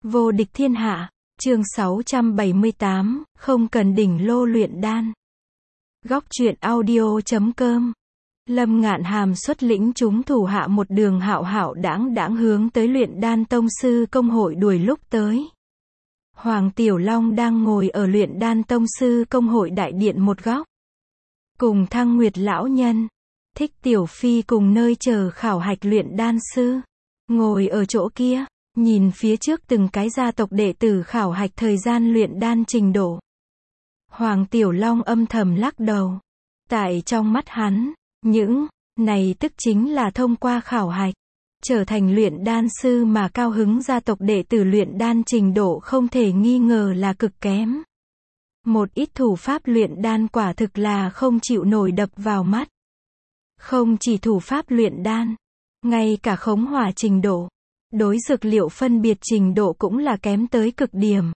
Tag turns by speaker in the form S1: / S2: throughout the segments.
S1: Vô địch thiên hạ, chương 678, không cần đỉnh lô luyện đan. Góc truyện audio.com. Lâm Ngạn Hàm xuất lĩnh chúng thủ hạ một đường hạo hạo đãng đãng hướng tới luyện đan tông sư công hội đuổi lúc tới. Hoàng Tiểu Long đang ngồi ở luyện đan tông sư công hội đại điện một góc. Cùng Thăng Nguyệt lão nhân, Thích Tiểu Phi cùng nơi chờ khảo hạch luyện đan sư. Ngồi ở chỗ kia, nhìn phía trước từng cái gia tộc đệ tử khảo hạch thời gian luyện đan trình độ. Hoàng Tiểu Long âm thầm lắc đầu. Tại trong mắt hắn, những này tức chính là thông qua khảo hạch, trở thành luyện đan sư mà cao hứng gia tộc đệ tử luyện đan trình độ không thể nghi ngờ là cực kém. Một ít thủ pháp luyện đan quả thực là không chịu nổi đập vào mắt. Không chỉ thủ pháp luyện đan, ngay cả khống hỏa trình độ, đối dược liệu phân biệt trình độ cũng là kém tới cực điểm.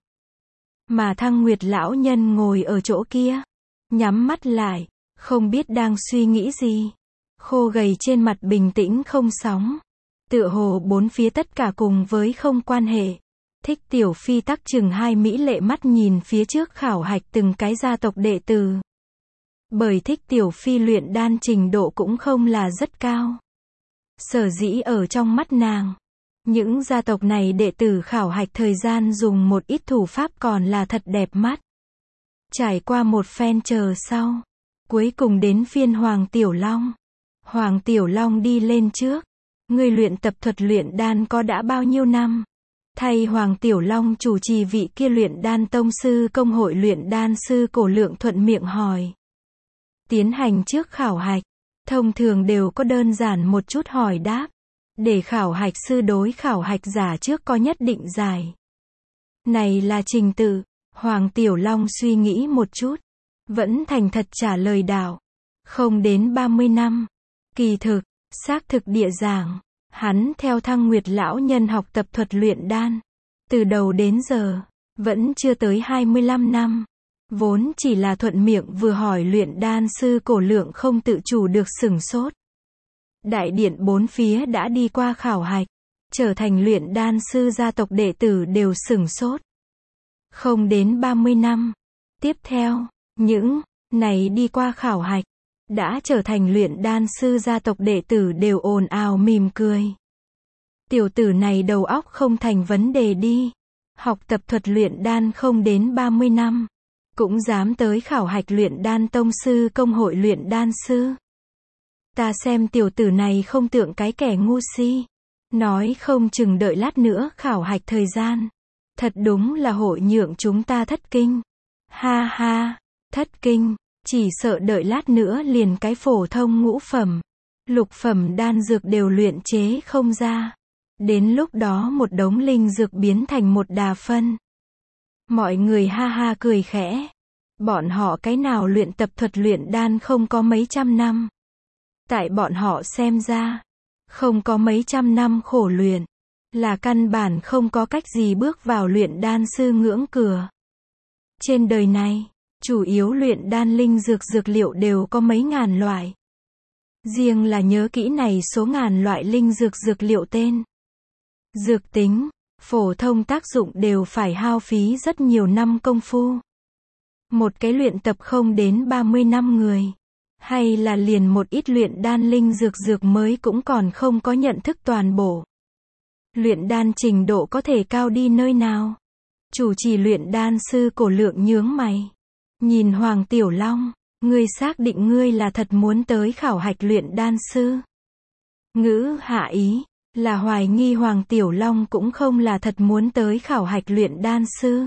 S1: Mà Thăng Nguyệt lão nhân ngồi ở chỗ kia, nhắm mắt lại, không biết đang suy nghĩ gì. Khô gầy trên mặt bình tĩnh không sóng, tựa hồ bốn phía tất cả cùng với không quan hệ. Thích Tiểu Phi tắc chừng hai mỹ lệ mắt nhìn phía trước khảo hạch từng cái gia tộc đệ tử. Bởi Thích Tiểu Phi luyện đan trình độ cũng không là rất cao. Sở dĩ ở trong mắt nàng, những gia tộc này đệ tử khảo hạch thời gian dùng một ít thủ pháp còn là thật đẹp mắt. Trải qua một phen chờ sau, cuối cùng đến phiên Hoàng Tiểu Long. Hoàng Tiểu Long đi lên trước. Người luyện tập thuật luyện đan có đã bao nhiêu năm? Thay Hoàng Tiểu Long chủ trì vị kia luyện đan tông sư công hội luyện đan sư Cổ Lượng thuận miệng hỏi. Tiến hành trước khảo hạch, thông thường đều có đơn giản một chút hỏi đáp, để khảo hạch sư đối khảo hạch giả trước có nhất định giải. Này là trình tự. Hoàng Tiểu Long suy nghĩ một chút, vẫn thành thật trả lời đạo. Không đến 30 năm. Kỳ thực, xác thực địa giảng, hắn theo Thăng Nguyệt lão nhân học tập thuật luyện đan, từ đầu đến giờ, vẫn chưa tới 25 năm. Vốn chỉ là thuận miệng vừa hỏi luyện đan sư Cổ Lượng không tự chủ được sửng sốt. Đại điện bốn phía đã đi qua khảo hạch, trở thành luyện đan sư gia tộc đệ tử đều sửng sốt. Không đến 30 năm. Tiếp theo, những này đi qua khảo hạch, đã trở thành luyện đan sư gia tộc đệ tử đều ồn ào mỉm cười. Tiểu tử này đầu óc không thành vấn đề đi. Học tập thuật luyện đan không đến 30 năm. Cũng dám tới khảo hạch luyện đan tông sư công hội luyện đan sư. Ta xem tiểu tử này không tượng cái kẻ ngu si. Nói không chừng đợi lát nữa khảo hạch thời gian. Thật đúng là hội nhượng chúng ta thất kinh. Ha ha, thất kinh, chỉ sợ đợi lát nữa liền cái phổ thông ngũ phẩm, lục phẩm đan dược đều luyện chế không ra. Đến lúc đó một đống linh dược biến thành một đà phân. Mọi người ha ha cười khẽ. Bọn họ cái nào luyện tập thuật luyện đan không có mấy trăm năm. Tại bọn họ xem ra, không có mấy trăm năm khổ luyện, là căn bản không có cách gì bước vào luyện đan sư ngưỡng cửa. Trên đời này, chủ yếu luyện đan linh dược dược liệu đều có mấy ngàn loại. Riêng là nhớ kỹ này số ngàn loại linh dược dược liệu tên, dược tính, phổ thông tác dụng đều phải hao phí rất nhiều năm công phu. Một cái luyện tập không đến 30 năm người, hay là liền một ít luyện đan linh dược mới cũng còn không có nhận thức toàn bộ. Luyện đan trình độ có thể cao đi nơi nào? Chủ trì luyện đan sư Cổ Lượng nhướng mày. Nhìn Hoàng Tiểu Long, ngươi xác định ngươi là thật muốn tới khảo hạch luyện đan sư? Ngữ hạ ý, là hoài nghi Hoàng Tiểu Long cũng không là thật muốn tới khảo hạch luyện đan sư,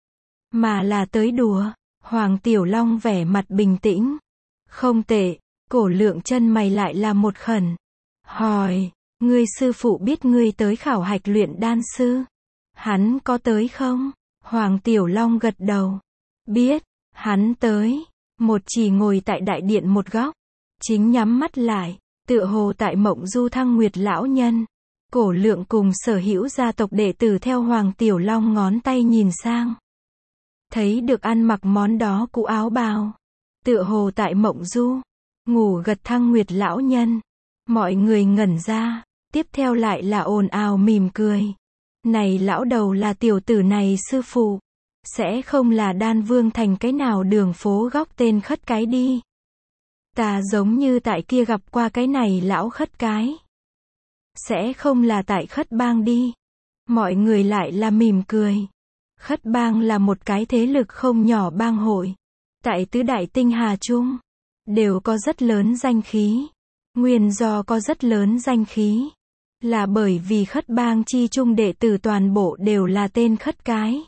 S1: mà là tới đùa. Hoàng Tiểu Long vẻ mặt bình tĩnh. Không tệ. Cổ Lượng chân mày lại là một khẩn. Hỏi, ngươi sư phụ biết ngươi tới khảo hạch luyện đan sư? Hắn có tới không? Hoàng Tiểu Long gật đầu. Biết, hắn tới. Một chỉ ngồi tại đại điện một góc, chính nhắm mắt lại, tựa hồ tại mộng du Thăng Nguyệt lão nhân. Cổ Lượng cùng sở hữu gia tộc đệ tử theo Hoàng Tiểu Long ngón tay nhìn sang. Thấy được ăn mặc món đó cũ áo bào, tựa hồ tại mộng du, ngủ gật Thăng Nguyệt lão nhân. Mọi người ngẩn ra, tiếp theo lại là ồn ào mỉm cười. Này lão đầu là tiểu tử này sư phụ. Sẽ không là Đan Vương thành cái nào đường phố góc tên khất cái đi. Ta giống như tại kia gặp qua cái này lão khất cái. Sẽ không là tại khất bang đi. Mọi người lại là mỉm cười. Khất bang là một cái thế lực không nhỏ bang hội. Tại tứ đại tinh hà trung. Đều có rất lớn danh khí. Nguyên do có rất lớn danh khí. Là bởi vì khất bang chi trung đệ tử toàn bộ đều là tên khất cái.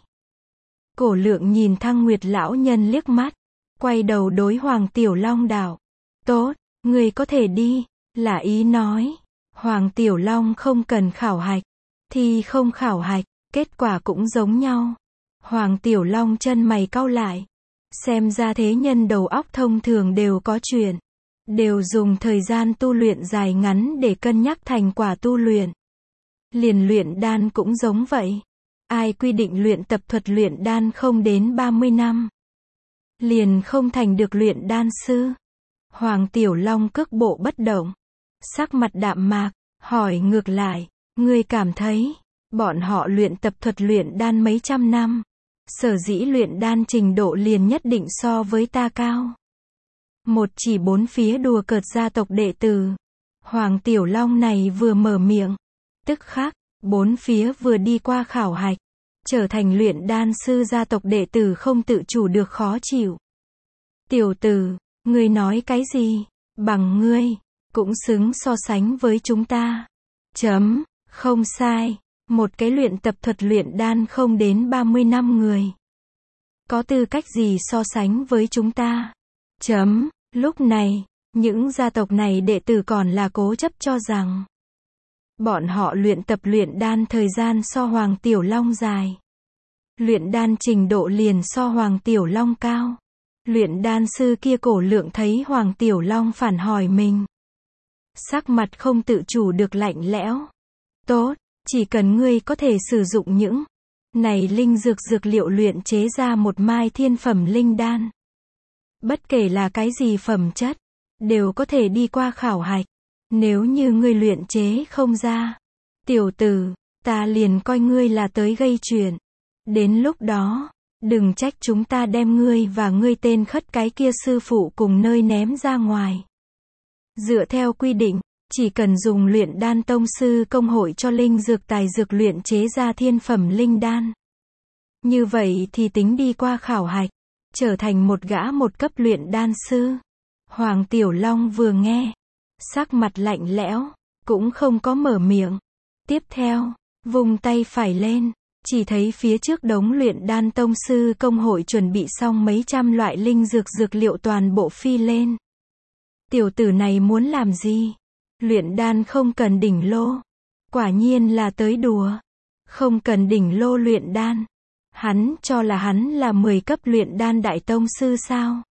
S1: Cổ Lượng nhìn Thăng Nguyệt lão nhân liếc mắt. Quay đầu đối Hoàng Tiểu Long đạo. Tốt, người có thể đi. Là ý nói. Hoàng Tiểu Long không cần khảo hạch. Thì không khảo hạch. Kết quả cũng giống nhau. Hoàng Tiểu Long chân mày cau lại. Xem ra thế nhân đầu óc thông thường đều có chuyện. Đều dùng thời gian tu luyện dài ngắn để cân nhắc thành quả tu luyện. Liền luyện đan cũng giống vậy. Ai quy định luyện tập thuật luyện đan không đến 30 năm. Liền không thành được luyện đan sư. Hoàng Tiểu Long cước bộ bất động. Sắc mặt đạm mạc, hỏi ngược lại. Ngươi cảm thấy, bọn họ luyện tập thuật luyện đan mấy trăm năm. Sở dĩ luyện đan trình độ liền nhất định so với ta cao. Một chỉ bốn phía đùa cợt gia tộc đệ tử. Hoàng Tiểu Long này vừa mở miệng. Tức khắc, bốn phía vừa đi qua khảo hạch. Trở thành luyện đan sư gia tộc đệ tử không tự chủ được khó chịu. Tiểu tử, ngươi nói cái gì? Bằng ngươi, cũng xứng so sánh với chúng ta. Chấm, không sai. Một cái luyện tập thuật luyện đan không đến 30 năm người. Có tư cách gì so sánh với chúng ta? Chấm, lúc này, những gia tộc này đệ tử còn là cố chấp cho rằng bọn họ luyện tập luyện đan thời gian so Hoàng Tiểu Long dài. Luyện đan trình độ liền so Hoàng Tiểu Long cao. Luyện đan sư kia Cổ Lượng thấy Hoàng Tiểu Long phản hỏi mình. Sắc mặt không tự chủ được lạnh lẽo. Tốt, chỉ cần ngươi có thể sử dụng những này linh dược liệu luyện chế ra một mai thiên phẩm linh đan. Bất kể là cái gì phẩm chất, đều có thể đi qua khảo hạch. Nếu như ngươi luyện chế không ra, tiểu tử, ta liền coi ngươi là tới gây chuyện. Đến lúc đó, đừng trách chúng ta đem ngươi và ngươi tên khất cái kia sư phụ cùng nơi ném ra ngoài. Dựa theo quy định, chỉ cần dùng luyện đan tông sư công hội cho linh dược tài dược luyện chế ra thiên phẩm linh đan. Như vậy thì tính đi qua khảo hạch, trở thành một gã một cấp luyện đan sư. Hoàng Tiểu Long vừa nghe, sắc mặt lạnh lẽo, cũng không có mở miệng. Tiếp theo, vùng tay phải lên, chỉ thấy phía trước đống luyện đan tông sư công hội chuẩn bị xong mấy trăm loại linh dược liệu toàn bộ phi lên. Tiểu tử này muốn làm gì? Luyện đan không cần đỉnh lô. Quả nhiên là tới đùa. Không cần đỉnh lô luyện đan. Hắn cho là hắn là 10 cấp luyện đan đại tông sư sao?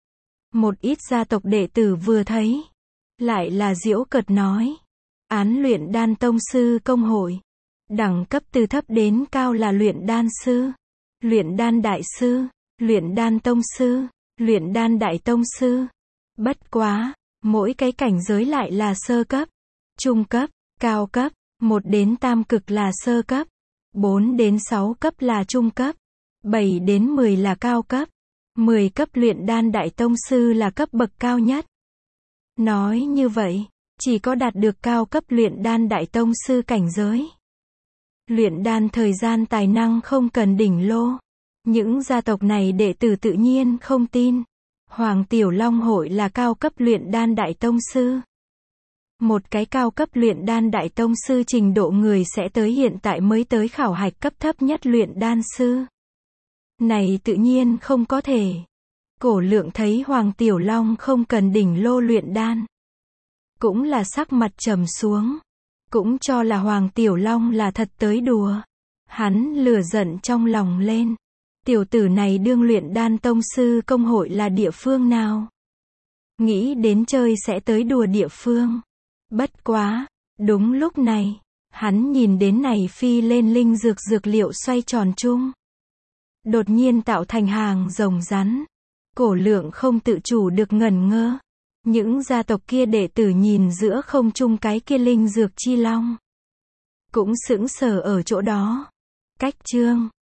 S1: Một ít gia tộc đệ tử vừa thấy. Lại là giễu cợt nói. Án luyện đan tông sư công hội. Đẳng cấp từ thấp đến cao là luyện đan sư. Luyện đan đại sư. Luyện đan tông sư. Luyện đan đại tông sư. Bất quá, mỗi cái cảnh giới lại là sơ cấp, trung cấp, cao cấp, 1 đến tam cực là sơ cấp, 4 đến 6 cấp là trung cấp, 7 đến 10 là cao cấp, 10 cấp luyện đan đại tông sư là cấp bậc cao nhất. Nói như vậy, chỉ có đạt được cao cấp luyện đan đại tông sư cảnh giới. Luyện đan thời gian tài năng không cần đỉnh lô. Những gia tộc này đệ tử tự nhiên không tin. Hoàng Tiểu Long hội là cao cấp luyện đan đại tông sư. Một cái cao cấp luyện đan đại tông sư trình độ người sẽ tới hiện tại mới tới khảo hạch cấp thấp nhất luyện đan sư. Này tự nhiên không có thể. Cổ Lượng thấy Hoàng Tiểu Long không cần đỉnh lô luyện đan. Cũng là sắc mặt trầm xuống. Cũng cho là Hoàng Tiểu Long là thật tới đùa. Hắn lửa giận trong lòng lên. Tiểu tử này đương luyện đan tông sư công hội là địa phương nào? Nghĩ đến chơi sẽ tới đùa địa phương. Bất quá, đúng lúc này, hắn nhìn đến này phi lên linh dược liệu xoay tròn chung. Đột nhiên tạo thành hàng rồng rắn. Cổ Lượng không tự chủ được ngẩn ngơ. Những gia tộc kia đệ tử nhìn giữa không trung cái kia linh dược chi long. cũng sững sờ ở chỗ đó. Cách chương